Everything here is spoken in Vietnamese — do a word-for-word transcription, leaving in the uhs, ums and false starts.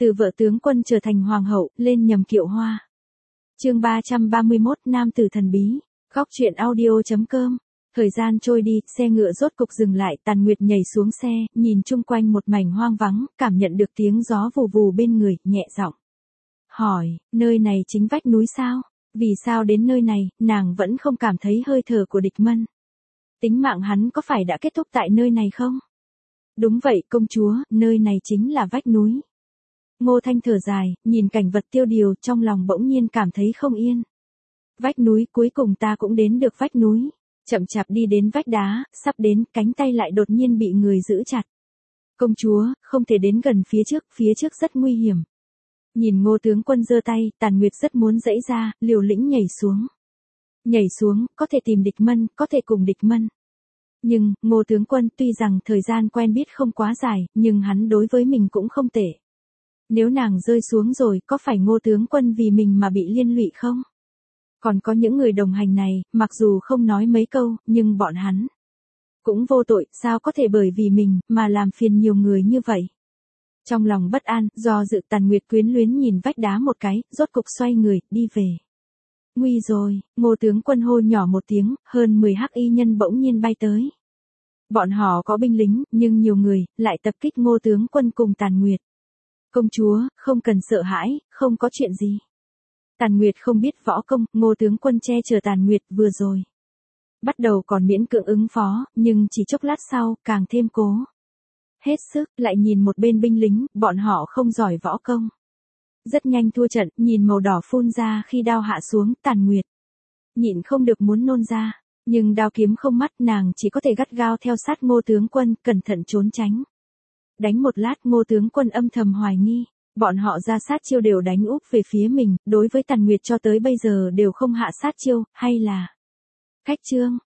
Từ vợ tướng quân trở thành hoàng hậu, lên nhầm kiệu hoa. Chương ba trăm ba mươi mốt Nam tử thần bí. Góc truyện audio chấm com. Thời gian trôi đi, xe ngựa rốt cục dừng lại, Tàn Nguyệt nhảy xuống xe, nhìn chung quanh một mảnh hoang vắng, cảm nhận được tiếng gió vù vù bên người, nhẹ giọng hỏi, nơi này chính vách núi sao? Vì sao đến nơi này, nàng vẫn không cảm thấy hơi thở của địch mân? Tính mạng hắn có phải đã kết thúc tại nơi này không? Đúng vậy công chúa, nơi này chính là vách núi. Ngô Thanh thở dài, nhìn cảnh vật tiêu điều, trong lòng bỗng nhiên cảm thấy không yên. Vách núi, cuối cùng ta cũng đến được vách núi. Chậm chạp đi đến vách đá, sắp đến, cánh tay lại đột nhiên bị người giữ chặt. Công chúa, không thể đến gần phía trước, phía trước rất nguy hiểm. Nhìn Ngô tướng quân giơ tay, Tàn Nguyệt rất muốn giãy ra, liều lĩnh nhảy xuống. Nhảy xuống, có thể tìm địch mân, có thể cùng địch mân. Nhưng, Ngô tướng quân tuy rằng thời gian quen biết không quá dài, nhưng hắn đối với mình cũng không tệ. Nếu nàng rơi xuống rồi, có phải Ngô tướng quân vì mình mà bị liên lụy không? Còn có những người đồng hành này, mặc dù không nói mấy câu, nhưng bọn hắn cũng vô tội, sao có thể bởi vì mình, mà làm phiền nhiều người như vậy? Trong lòng bất an, do dự Tàn Nguyệt quyến luyến nhìn vách đá một cái, rốt cục xoay người, đi về. Nguy rồi, Ngô tướng quân hô nhỏ một tiếng, hơn mười hắc y nhân bỗng nhiên bay tới. Bọn họ có binh lính, nhưng nhiều người, lại tập kích Ngô tướng quân cùng Tàn Nguyệt. Công chúa, không cần sợ hãi, không có chuyện gì. Tàn Nguyệt không biết võ công, Ngô tướng quân che chở Tàn Nguyệt vừa rồi. Bắt đầu còn miễn cưỡng ứng phó, nhưng chỉ chốc lát sau, càng thêm cố. Hết sức, lại nhìn một bên binh lính, bọn họ không giỏi võ công. Rất nhanh thua trận, nhìn màu đỏ phun ra khi đao hạ xuống, Tàn Nguyệt nhịn không được muốn nôn ra, nhưng đao kiếm không mắt, nàng chỉ có thể gắt gao theo sát Ngô tướng quân, cẩn thận trốn tránh. Đánh một lát, Ngô tướng quân âm thầm hoài nghi, bọn họ ra sát chiêu đều đánh úp về phía mình, đối với Tàn Nguyệt cho tới bây giờ đều không hạ sát chiêu, hay là khách trương.